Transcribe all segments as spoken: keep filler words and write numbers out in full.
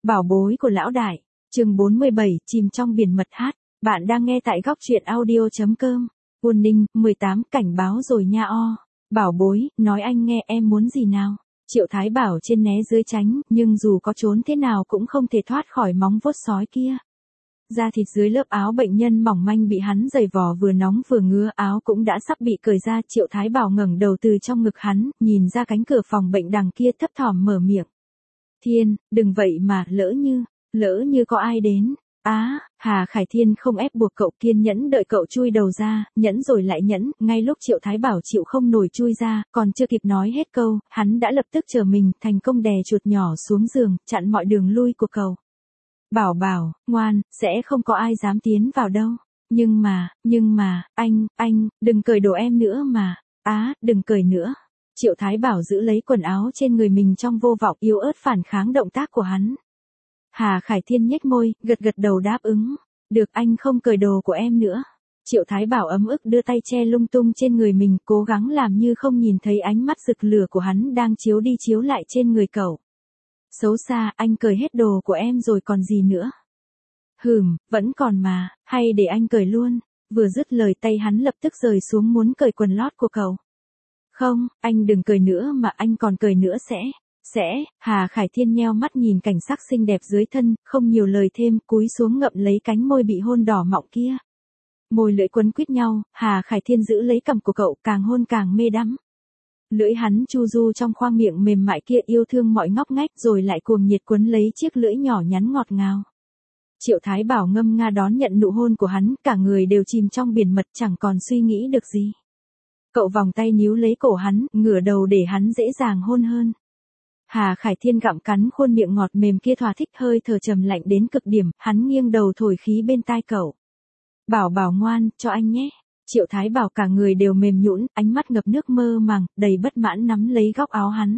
Bảo bối của lão đại, chương bốn mươi bảy, chìm trong biển mật hát. Bạn đang nghe tại góc truyện audio.com. Quân Ninh, mười tám, cảnh báo rồi nha o. Bảo bối, nói anh nghe em muốn gì nào. Triệu Thái Bảo trên né dưới tránh, nhưng dù có trốn thế nào cũng không thể thoát khỏi móng vuốt sói kia. Da thịt dưới lớp áo bệnh nhân mỏng manh bị hắn giày vò vừa nóng vừa ngứa, áo cũng đã sắp bị cởi ra. Triệu Thái Bảo ngẩng đầu từ trong ngực hắn, nhìn ra cánh cửa phòng bệnh đằng kia thấp thỏm mở miệng. Thiên, đừng vậy mà, lỡ như, lỡ như có ai đến. Á, à, Hà Khải Thiên không ép buộc cậu, kiên nhẫn đợi cậu chui đầu ra, nhẫn rồi lại nhẫn, ngay lúc Triệu Thái Bảo chịu không nổi chui ra, còn chưa kịp nói hết câu, hắn đã lập tức chờ mình, thành công đè chuột nhỏ xuống giường, chặn mọi đường lui của cậu. Bảo bảo, ngoan, sẽ không có ai dám tiến vào đâu. Nhưng mà, nhưng mà, anh, anh, đừng cởi đồ em nữa mà. Á, à, đừng cởi nữa. Triệu Thái Bảo giữ lấy quần áo trên người mình trong vô vọng yếu ớt phản kháng động tác của hắn. Hà Khải Thiên nhếch môi, gật gật đầu đáp ứng. Được, anh không cởi đồ của em nữa. Triệu Thái Bảo ấm ức đưa tay che lung tung trên người mình, cố gắng làm như không nhìn thấy ánh mắt rực lửa của hắn đang chiếu đi chiếu lại trên người cậu. Xấu xa, anh cởi hết đồ của em rồi còn gì nữa. Hừm, vẫn còn mà, hay để anh cởi luôn. Vừa dứt lời tay hắn lập tức rời xuống muốn cởi quần lót của cậu. Không, anh đừng cởi nữa mà anh còn cởi nữa sẽ, sẽ, Hà Khải Thiên nheo mắt nhìn cảnh sắc xinh đẹp dưới thân, không nhiều lời thêm, cúi xuống ngậm lấy cánh môi bị hôn đỏ mọng kia. Môi lưỡi quấn quýt nhau, Hà Khải Thiên giữ lấy cằm của cậu, càng hôn càng mê đắm. Lưỡi hắn chu du trong khoang miệng mềm mại kia, yêu thương mọi ngóc ngách, rồi lại cuồng nhiệt quấn lấy chiếc lưỡi nhỏ nhắn ngọt ngào. Triệu Thái Bảo ngâm nga đón nhận nụ hôn của hắn, cả người đều chìm trong biển mật, chẳng còn suy nghĩ được gì. Cậu vòng tay níu lấy cổ hắn, ngửa đầu để hắn dễ dàng hôn hơn. Hà Khải Thiên gặm cắn khuôn miệng ngọt mềm kia, thỏa thích, hơi thở trầm lạnh đến cực điểm, hắn nghiêng đầu thổi khí bên tai cậu. Bảo bảo ngoan, cho anh nhé. Triệu Thái Bảo cả người đều mềm nhũn, ánh mắt ngập nước mơ màng, đầy bất mãn nắm lấy góc áo hắn.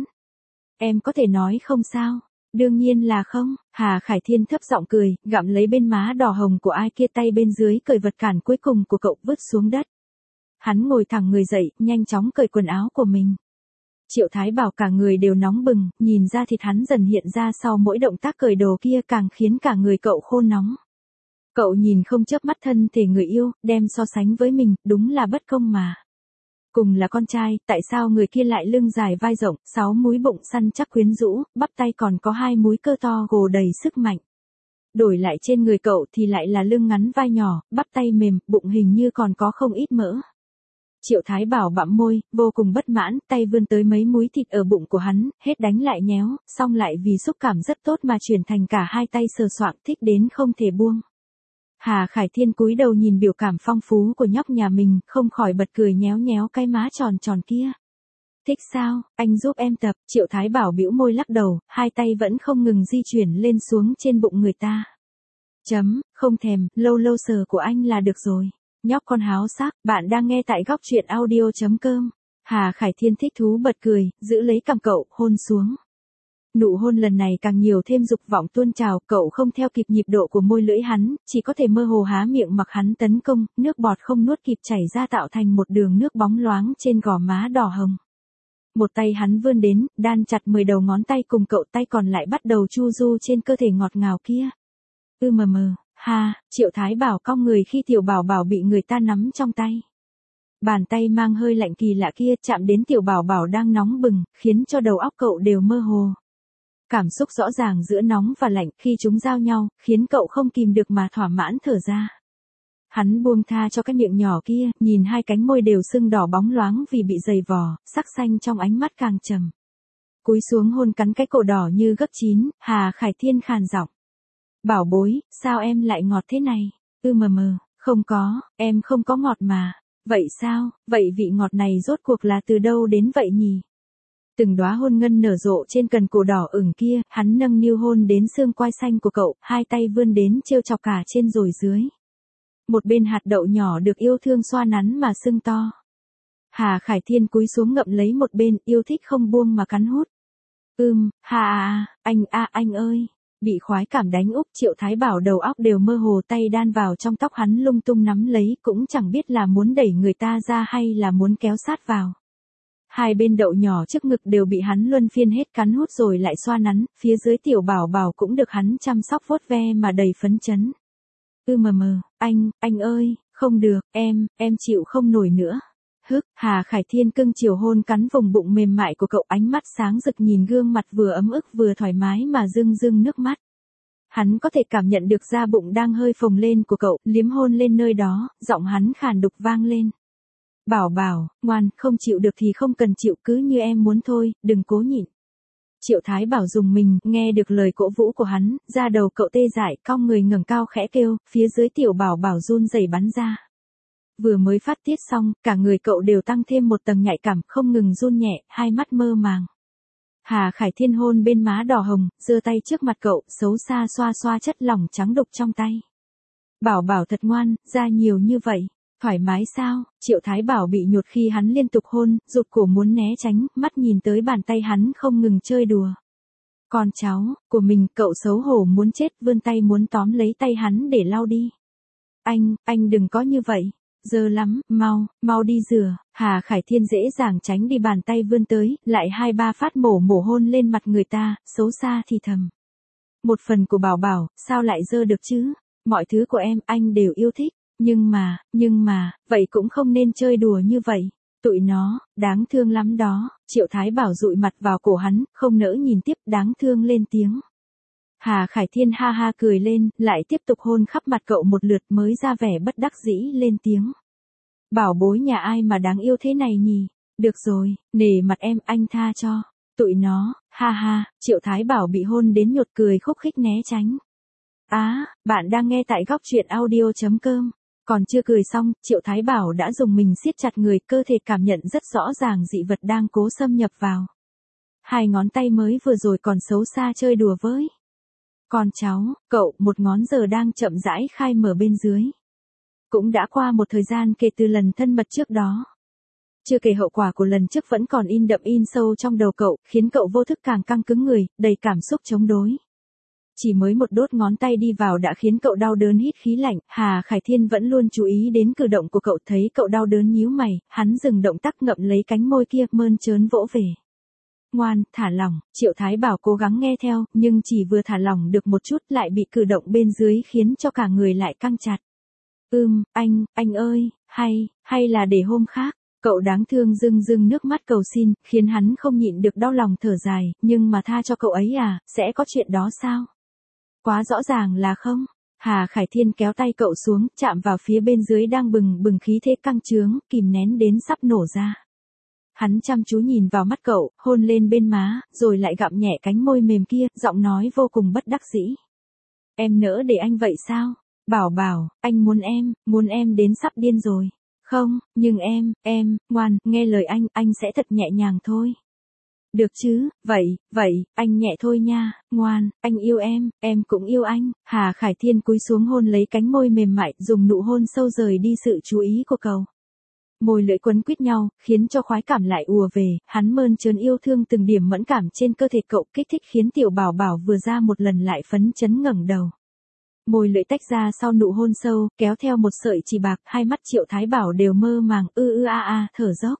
Em có thể nói không sao? Đương nhiên là không. Hà Khải Thiên thấp giọng cười, gặm lấy bên má đỏ hồng của ai kia, tay bên dưới cởi vật cản cuối cùng của cậu vứt xuống đất. Hắn ngồi thẳng người dậy, nhanh chóng cởi quần áo của mình. Triệu Thái Bảo cả người đều nóng bừng, nhìn ra thịt hắn dần hiện ra sau mỗi động tác cởi đồ kia, càng khiến cả người cậu khô nóng. Cậu nhìn không chớp mắt thân thể người yêu, đem so sánh với mình, đúng là bất công mà. Cùng là con trai, tại sao người kia lại lưng dài vai rộng, sáu múi bụng săn chắc quyến rũ, bắp tay còn có hai múi cơ to gồ đầy sức mạnh. Đổi lại trên người cậu thì lại là lưng ngắn vai nhỏ, bắp tay mềm, bụng hình như còn có không ít mỡ. Triệu Thái Bảo bặm môi, vô cùng bất mãn, tay vươn tới mấy múi thịt ở bụng của hắn, hết đánh lại nhéo, xong lại vì xúc cảm rất tốt mà chuyển thành cả hai tay sờ soạng, thích đến không thể buông. Hà Khải Thiên cúi đầu nhìn biểu cảm phong phú của nhóc nhà mình, không khỏi bật cười nhéo nhéo cái má tròn tròn kia. Thích sao, anh giúp em tập. Triệu Thái Bảo bĩu môi lắc đầu, hai tay vẫn không ngừng di chuyển lên xuống trên bụng người ta. Chấm, không thèm, lâu lâu sờ của anh là được rồi. Nhóc con háo sắc, bạn đang nghe tại góc truyện audio.com. Hà Khải Thiên thích thú bật cười, giữ lấy cằm cậu, hôn xuống. Nụ hôn lần này càng nhiều thêm dục vọng tuôn trào, cậu không theo kịp nhịp độ của môi lưỡi hắn, chỉ có thể mơ hồ há miệng mặc hắn tấn công, nước bọt không nuốt kịp chảy ra tạo thành một đường nước bóng loáng trên gò má đỏ hồng. Một tay hắn vươn đến, đan chặt mười đầu ngón tay cùng cậu, tay còn lại bắt đầu chu du trên cơ thể ngọt ngào kia. Ư mờ mờ, ha, Triệu Thái Bảo cong người khi tiểu bảo bảo bị người ta nắm trong tay. Bàn tay mang hơi lạnh kỳ lạ kia chạm đến tiểu bảo bảo đang nóng bừng, khiến cho đầu óc cậu đều mơ hồ. Cảm xúc rõ ràng giữa nóng và lạnh khi chúng giao nhau, khiến cậu không kìm được mà thỏa mãn thở ra. Hắn buông tha cho cái miệng nhỏ kia, nhìn hai cánh môi đều sưng đỏ bóng loáng vì bị dày vò, sắc xanh trong ánh mắt càng trầm. Cúi xuống hôn cắn cái cổ đỏ như gấp chín, Hà Khải Thiên khàn giọng. Bảo bối, sao em lại ngọt thế này? Ư mờ mờ, không có, em không có ngọt mà. Vậy sao, vậy vị ngọt này rốt cuộc là từ đâu đến vậy nhỉ? Từng đóa hôn ngân nở rộ trên cần cổ đỏ ửng kia, hắn nâng niu hôn đến xương quai xanh của cậu, hai tay vươn đến trêu chọc cả trên rồi dưới. Một bên hạt đậu nhỏ được yêu thương xoa nắn mà sưng to. Hà Khải Thiên cúi xuống ngậm lấy một bên, yêu thích không buông mà cắn hút. Ưm, hà à, anh a anh ơi. Bị khoái cảm đánh úp, Triệu Thái Bảo đầu óc đều mơ hồ, tay đan vào trong tóc hắn lung tung nắm lấy, cũng chẳng biết là muốn đẩy người ta ra hay là muốn kéo sát vào. Hai bên đậu nhỏ trước ngực đều bị hắn luân phiên hết cắn hút rồi lại xoa nắn, phía dưới tiểu bảo bảo cũng được hắn chăm sóc vuốt ve mà đầy phấn chấn. Ư mờ mờ, anh, anh ơi, không được, em, em chịu không nổi nữa. Hức, Hà Khải Thiên cưng chiều hôn cắn vùng bụng mềm mại của cậu, ánh mắt sáng rực nhìn gương mặt vừa ấm ức vừa thoải mái mà rưng rưng nước mắt. Hắn có thể cảm nhận được da bụng đang hơi phồng lên của cậu, liếm hôn lên nơi đó, giọng hắn khàn đục vang lên. Bảo bảo, ngoan, không chịu được thì không cần chịu, cứ như em muốn thôi, đừng cố nhịn. Triệu Thái Bảo dùng mình, nghe được lời cổ vũ của hắn, da đầu cậu tê dại, cong người ngẩng cao khẽ kêu, phía dưới tiểu bảo bảo run rẩy bắn ra. Vừa mới phát tiết xong, cả người cậu đều tăng thêm một tầng nhạy cảm, không ngừng run nhẹ, hai mắt mơ màng. Hà Khải Thiên hôn bên má đỏ hồng, giơ tay trước mặt cậu, xấu xa xoa xoa chất lỏng trắng đục trong tay. Bảo bảo thật ngoan, da nhiều như vậy. Thoải mái sao? Triệu Thái Bảo bị nhột khi hắn liên tục hôn, rụt cổ muốn né tránh, mắt nhìn tới bàn tay hắn không ngừng chơi đùa. Con cháu của mình, cậu xấu hổ muốn chết, vươn tay muốn tóm lấy tay hắn để lau đi. Anh, anh đừng có như vậy. Dơ lắm, mau, mau đi rửa. Hà Khải Thiên dễ dàng tránh đi bàn tay vươn tới, lại hai ba phát mổ mổ hôn lên mặt người ta, xấu xa thì thầm. Một phần của bảo bảo, sao lại dơ được chứ? Mọi thứ của em, anh đều yêu thích. Nhưng mà, nhưng mà, vậy cũng không nên chơi đùa như vậy. Tụi nó, đáng thương lắm đó. Triệu Thái Bảo dụi mặt vào cổ hắn, không nỡ nhìn tiếp, đáng thương lên tiếng. Hà Khải Thiên ha ha cười lên, lại tiếp tục hôn khắp mặt cậu một lượt mới ra vẻ bất đắc dĩ lên tiếng. Bảo bối nhà ai mà đáng yêu thế này nhỉ? Được rồi, nể mặt em, anh tha cho. Tụi nó, ha ha, Triệu Thái Bảo bị hôn đến nhột cười khúc khích né tránh. Á, à, bạn đang nghe tại góc truyện audio chấm com. Còn chưa cười xong, Triệu Thái Bảo đã dùng mình siết chặt người, cơ thể cảm nhận rất rõ ràng dị vật đang cố xâm nhập vào. Hai ngón tay mới vừa rồi còn xấu xa chơi đùa với. Con cháu, cậu, một ngón giờ đang chậm rãi khai mở bên dưới. Cũng đã qua một thời gian kể từ lần thân mật trước đó. Chưa kể hậu quả của lần trước vẫn còn in đậm in sâu trong đầu cậu, khiến cậu vô thức càng căng cứng người, đầy cảm xúc chống đối. Chỉ mới một đốt ngón tay đi vào đã khiến cậu đau đớn hít khí lạnh, Hà Khải Thiên vẫn luôn chú ý đến cử động của cậu, thấy cậu đau đớn nhíu mày, hắn dừng động tác ngậm lấy cánh môi kia, mơn trớn vỗ về. Ngoan, thả lỏng, Triệu Thái Bảo cố gắng nghe theo, nhưng chỉ vừa thả lỏng được một chút lại bị cử động bên dưới khiến cho cả người lại căng chặt. Ưm, anh, anh ơi, hay, hay là để hôm khác. Cậu đáng thương rưng rưng nước mắt cầu xin, khiến hắn không nhịn được đau lòng thở dài, nhưng mà tha cho cậu ấy à, sẽ có chuyện đó sao? Quá rõ ràng là không. Hà Khải Thiên kéo tay cậu xuống, chạm vào phía bên dưới đang bừng bừng khí thế căng trướng, kìm nén đến sắp nổ ra. Hắn chăm chú nhìn vào mắt cậu, hôn lên bên má, rồi lại gặm nhẹ cánh môi mềm kia, giọng nói vô cùng bất đắc dĩ. Em nỡ để anh vậy sao? Bảo bảo, anh muốn em, muốn em đến sắp điên rồi. Không, nhưng em, em, ngoan, nghe lời anh, anh sẽ thật nhẹ nhàng thôi. Được chứ, vậy, vậy, anh nhẹ thôi nha, ngoan, anh yêu em, em cũng yêu anh. Hà Khải Thiên cúi xuống hôn lấy cánh môi mềm mại, dùng nụ hôn sâu rời đi sự chú ý của cậu. Môi lưỡi quấn quýt nhau, khiến cho khoái cảm lại ùa về, hắn mơn trớn yêu thương từng điểm mẫn cảm trên cơ thể cậu, kích thích khiến tiểu bảo bảo vừa ra một lần lại phấn chấn ngẩng đầu. Môi lưỡi tách ra sau nụ hôn sâu, kéo theo một sợi chỉ bạc, hai mắt Triệu Thái Bảo đều mơ màng, ư ư a a, thở dốc.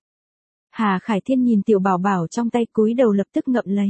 Hà Khải Thiên nhìn tiểu bảo bảo trong tay cúi đầu lập tức ngậm lấy.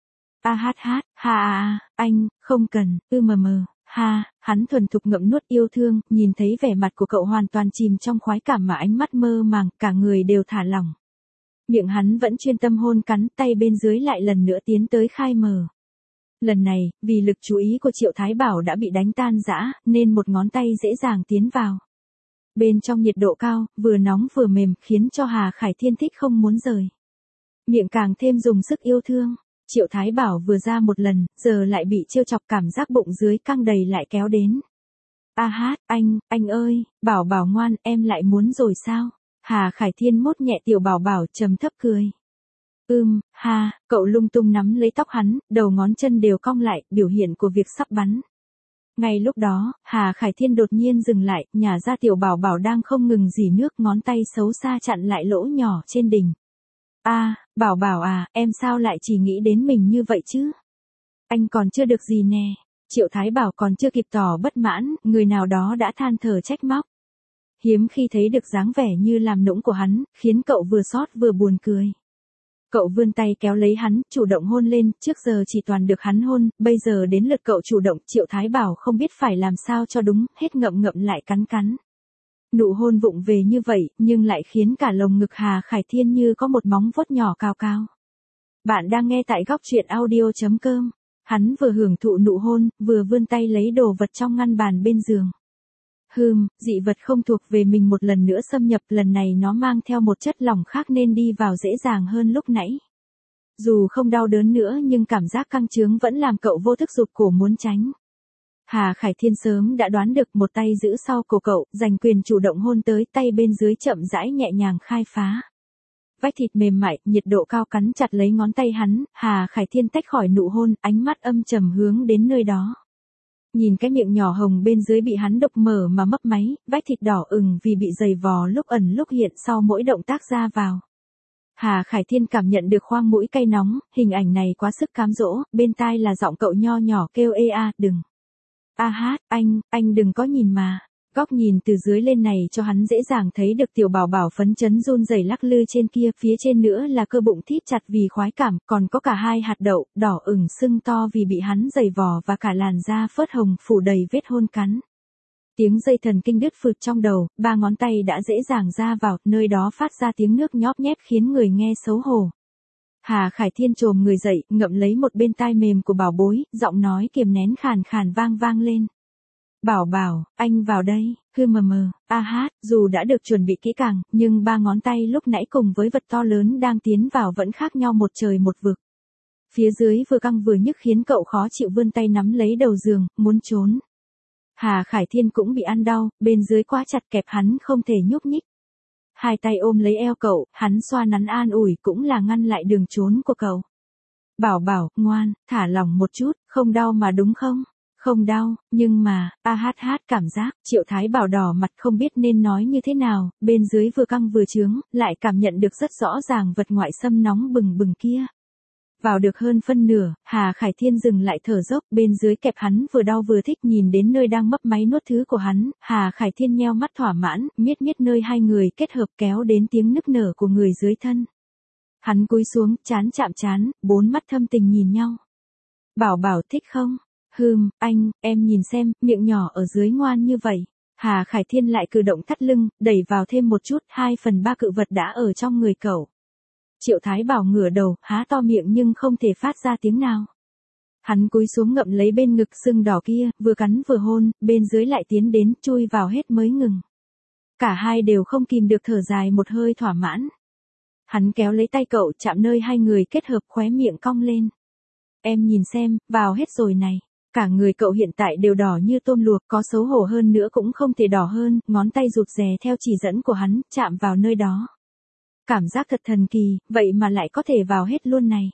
A hát hát, ha a a, anh, không cần, ư mờ mờ, ha, hắn thuần thục ngậm nuốt yêu thương, nhìn thấy vẻ mặt của cậu hoàn toàn chìm trong khoái cảm mà ánh mắt mơ màng, cả người đều thả lỏng. Miệng hắn vẫn chuyên tâm hôn cắn, tay bên dưới lại lần nữa tiến tới khai mở. Lần này, vì lực chú ý của Triệu Thái Bảo đã bị đánh tan rã, nên một ngón tay dễ dàng tiến vào. Bên trong nhiệt độ cao, vừa nóng vừa mềm, khiến cho Hà Khải Thiên thích không muốn rời. Miệng càng thêm dùng sức yêu thương. Triệu Thái Bảo vừa ra một lần, giờ lại bị trêu chọc, cảm giác bụng dưới căng đầy lại kéo đến. A hát, anh, anh ơi, bảo bảo ngoan, em lại muốn rồi sao? Hà Khải Thiên mốt nhẹ tiểu bảo bảo, trầm thấp cười. Ưm, ha, cậu lung tung nắm lấy tóc hắn, đầu ngón chân đều cong lại, biểu hiện của việc sắp bắn. Ngay lúc đó, Hà Khải Thiên đột nhiên dừng lại, nhả ra tiểu bảo bảo đang không ngừng rỉ nước, ngón tay xấu xa chặn lại lỗ nhỏ trên đỉnh. A, à, bảo bảo à, em sao lại chỉ nghĩ đến mình như vậy chứ? Anh còn chưa được gì nè. Triệu Thái Bảo còn chưa kịp tỏ bất mãn, người nào đó đã than thở trách móc. Hiếm khi thấy được dáng vẻ như làm nũng của hắn, khiến cậu vừa xót vừa buồn cười. Cậu vươn tay kéo lấy hắn, chủ động hôn lên, trước giờ chỉ toàn được hắn hôn, bây giờ đến lượt cậu chủ động, Triệu Thái Bảo không biết phải làm sao cho đúng, hết ngậm ngậm lại cắn cắn. Nụ hôn vụng về như vậy, nhưng lại khiến cả lồng ngực Hà Khải Thiên như có một móng vuốt nhỏ cao cao. Bạn đang nghe tại góc truyện audio.com. Hắn vừa hưởng thụ nụ hôn, vừa vươn tay lấy đồ vật trong ngăn bàn bên giường. Hừm, dị vật không thuộc về mình một lần nữa xâm nhập, lần này nó mang theo một chất lỏng khác nên đi vào dễ dàng hơn lúc nãy. Dù không đau đớn nữa nhưng cảm giác căng trướng vẫn làm cậu vô thức rụt cổ muốn tránh. Hà Khải Thiên sớm đã đoán được, một tay giữ sau cổ cậu, giành quyền chủ động hôn tới, tay bên dưới chậm rãi nhẹ nhàng khai phá. Vách thịt mềm mại, nhiệt độ cao cắn chặt lấy ngón tay hắn, Hà Khải Thiên tách khỏi nụ hôn, ánh mắt âm trầm hướng đến nơi đó. Nhìn cái miệng nhỏ hồng bên dưới bị hắn độc mở mà mấp máy, vách thịt đỏ ửng vì bị dày vò lúc ẩn lúc hiện sau mỗi động tác ra vào. Hà Khải Thiên cảm nhận được khoang mũi cay nóng, hình ảnh này quá sức cám dỗ, bên tai là giọng cậu nho nhỏ kêu ê a, đừng. A hát, anh, anh đừng có nhìn mà. Góc nhìn từ dưới lên này cho hắn dễ dàng thấy được tiểu bảo bảo phấn chấn run rẩy lắc lư trên kia, phía trên nữa là cơ bụng thít chặt vì khoái cảm, còn có cả hai hạt đậu, đỏ ửng sưng to vì bị hắn giày vò và cả làn da phớt hồng phủ đầy vết hôn cắn. Tiếng dây thần kinh đứt phượt trong đầu, ba ngón tay đã dễ dàng ra vào, nơi đó phát ra tiếng nước nhóp nhép khiến người nghe xấu hổ. Hà Khải Thiên chồm người dậy, ngậm lấy một bên tai mềm của bảo bối, giọng nói kiềm nén khàn khàn vang vang lên. Bảo bảo, anh vào đây, hư mờ mờ, a hát, dù đã được chuẩn bị kỹ càng, nhưng ba ngón tay lúc nãy cùng với vật to lớn đang tiến vào vẫn khác nhau một trời một vực. Phía dưới vừa căng vừa nhức khiến cậu khó chịu vươn tay nắm lấy đầu giường, muốn trốn. Hà Khải Thiên cũng bị ăn đau, bên dưới quá chặt kẹp hắn không thể nhúc nhích. Hai tay ôm lấy eo cậu, hắn xoa nắn an ủi cũng là ngăn lại đường trốn của cậu. Bảo bảo, ngoan, thả lỏng một chút, không đau mà đúng không? Không đau, nhưng mà, a hát hát cảm giác, Triệu Thái Bảo đỏ mặt không biết nên nói như thế nào, bên dưới vừa căng vừa trướng, lại cảm nhận được rất rõ ràng vật ngoại xâm nóng bừng bừng kia. Vào được hơn phân nửa, Hà Khải Thiên dừng lại thở dốc, bên dưới kẹp hắn vừa đau vừa thích, nhìn đến nơi đang mấp máy nuốt thứ của hắn, Hà Khải Thiên nheo mắt thỏa mãn, miết miết nơi hai người kết hợp kéo đến tiếng nức nở của người dưới thân. Hắn cúi xuống, chán chạm chán, bốn mắt thâm tình nhìn nhau. Bảo bảo thích không? Hừm, anh, em nhìn xem, miệng nhỏ ở dưới ngoan như vậy. Hà Khải Thiên lại cử động thắt lưng, đẩy vào thêm một chút, hai phần ba cự vật đã ở trong người cậu. Triệu Thái Bảo ngửa đầu, há to miệng nhưng không thể phát ra tiếng nào. Hắn cúi xuống ngậm lấy bên ngực sưng đỏ kia, vừa cắn vừa hôn, bên dưới lại tiến đến, chui vào hết mới ngừng. Cả hai đều không kìm được thở dài một hơi thỏa mãn. Hắn kéo lấy tay cậu, chạm nơi hai người kết hợp, khóe miệng cong lên. Em nhìn xem, vào hết rồi này. Cả người cậu hiện tại đều đỏ như tôm luộc, có xấu hổ hơn nữa cũng không thể đỏ hơn, ngón tay rụt rè theo chỉ dẫn của hắn, chạm vào nơi đó. Cảm giác thật thần kỳ, vậy mà lại có thể vào hết luôn này.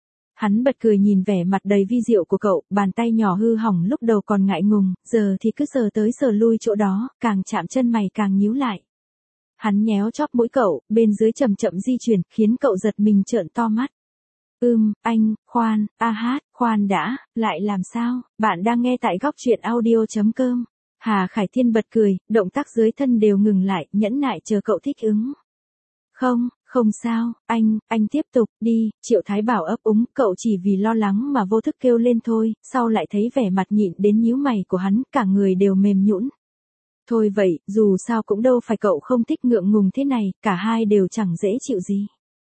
Hắn bật cười nhìn vẻ mặt đầy vi diệu của cậu, bàn tay nhỏ hư hỏng lúc đầu còn ngại ngùng, giờ thì cứ sờ tới sờ lui chỗ đó, càng chạm chân mày càng nhíu lại. Hắn nhéo chóp mũi cậu, bên dưới chậm chậm di chuyển, khiến cậu giật mình trợn to mắt. Ưm, anh, khoan, a hát, khoan đã, lại làm sao? Bạn đang nghe tại góc truyện audio.com. Hà Khải Thiên bật cười, động tác dưới thân đều ngừng lại, nhẫn nại chờ cậu thích ứng. Không, không sao, anh, anh tiếp tục, đi, Triệu Thái Bảo ấp úng, cậu chỉ vì lo lắng mà vô thức kêu lên thôi, sau lại thấy vẻ mặt nhịn đến nhíu mày của hắn, cả người đều mềm nhũn. Thôi vậy, dù sao cũng đâu phải cậu không thích ngượng ngùng thế này, cả hai đều chẳng dễ chịu gì.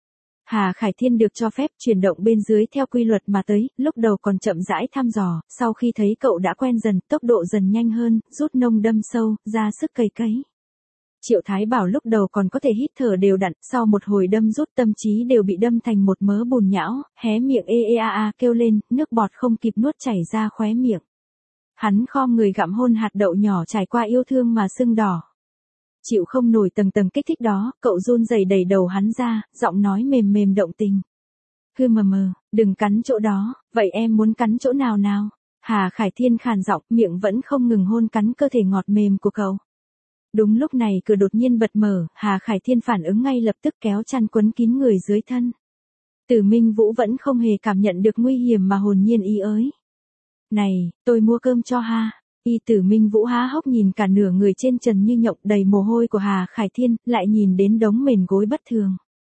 Hà Khải Thiên được cho phép chuyển động bên dưới theo quy luật mà tới, lúc đầu còn chậm rãi thăm dò, sau khi thấy cậu đã quen dần, tốc độ dần nhanh hơn, rút nông đâm sâu, ra sức cày cấy. Triệu Thái Bảo lúc đầu còn có thể hít thở đều đặn, sau một hồi đâm rút tâm trí đều bị đâm thành một mớ bùn nhão, hé miệng ê ê a a kêu lên, nước bọt không kịp nuốt chảy ra khóe miệng. Hắn khom người gặm hôn hạt đậu nhỏ trải qua yêu thương mà sưng đỏ. Chịu không nổi tầng tầng kích thích đó, cậu run rẩy đẩy đầu hắn ra, giọng nói mềm mềm động tình. Hư mờ mờ, đừng cắn chỗ đó, vậy em muốn cắn chỗ nào nào? Hà Khải Thiên khàn giọng, miệng vẫn không ngừng hôn cắn cơ thể ngọt mềm của cậu. Đúng lúc này cửa đột nhiên bật mở, Hà Khải Thiên phản ứng ngay lập tức kéo chăn quấn kín người dưới thân. Tử Minh Vũ vẫn không hề cảm nhận được nguy hiểm mà hồn nhiên ý ới. Này, tôi mua cơm cho ha. Y Tử Minh Vũ há hốc nhìn cả nửa người trên trần như nhộng đầy mồ hôi của Hà Khải Thiên, lại nhìn đến đống mền gối bất thường.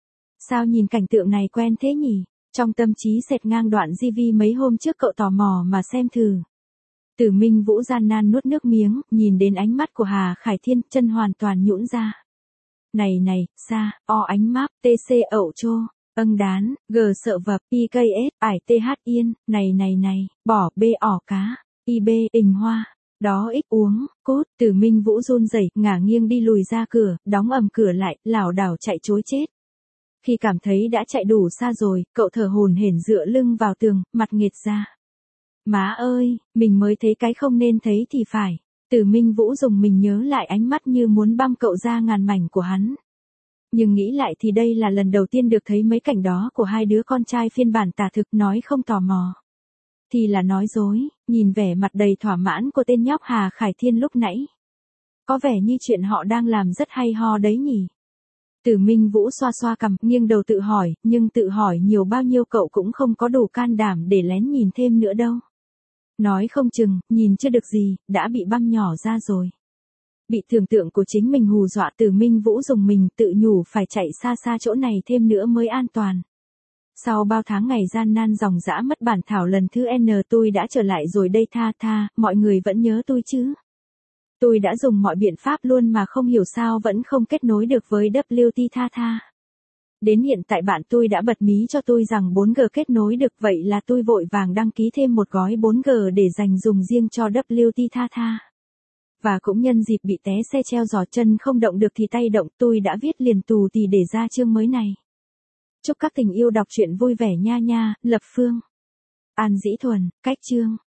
Sao nhìn cảnh tượng này quen thế nhỉ? Trong tâm trí xẹt ngang đoạn gi vi mấy hôm trước cậu tò mò mà xem thử. Tử Minh Vũ gian nan nuốt nước miếng, nhìn đến ánh mắt của Hà Khải Thiên, chân hoàn toàn nhũn ra. Này này, xa, o ánh map, tc ẩu chô, âng đán, g sợ vập, ikс, ải th yên, này này này, bỏ b ỏ cá, ib ình hoa. Đó ít uống, cốt, Tử Minh Vũ run rẩy, ngả nghiêng đi lùi ra cửa, đóng ầm cửa lại, lảo đảo chạy trối chết. Khi cảm thấy đã chạy đủ xa rồi, cậu thở hổn hển dựa lưng vào tường, mặt nghệt ra. Má ơi, mình mới thấy cái không nên thấy thì phải. Tử Minh Vũ dùng mình nhớ lại ánh mắt như muốn băm cậu ra ngàn mảnh của hắn. Nhưng nghĩ lại thì đây là lần đầu tiên được thấy mấy cảnh đó của hai đứa con trai phiên bản tả thực, nói không tò mò thì là nói dối, nhìn vẻ mặt đầy thỏa mãn của tên nhóc Hà Khải Thiên lúc nãy. Có vẻ như chuyện họ đang làm rất hay ho đấy nhỉ. Tử Minh Vũ xoa xoa cằm, nghiêng đầu tự hỏi, nhưng tự hỏi nhiều bao nhiêu cậu cũng không có đủ can đảm để lén nhìn thêm nữa đâu. Nói không chừng, nhìn chưa được gì, đã bị băm nhỏ ra rồi. Bị tưởng tượng của chính mình hù dọa, Tử Minh Vũ dùng mình tự nhủ phải chạy xa xa chỗ này thêm nữa mới an toàn. Sau bao tháng ngày gian nan dòng dã mất bản thảo lần thứ N, tôi đã trở lại rồi đây, tha tha, mọi người vẫn nhớ tôi chứ. Tôi đã dùng mọi biện pháp luôn mà không hiểu sao vẫn không kết nối được với vê kép tê, tha tha. Đến hiện tại bạn tôi đã bật mí cho tôi rằng bốn G kết nối được, vậy là tôi vội vàng đăng ký thêm một gói bốn G để dành dùng riêng cho vê kép tê, tha tha. Và cũng nhân dịp bị té xe treo giò chân không động được thì tay động, tôi đã viết liền tù tì để ra chương mới này. Chúc các tình yêu đọc truyện vui vẻ nha nha. Lập Phương, An Dĩ Thuần, cách chương.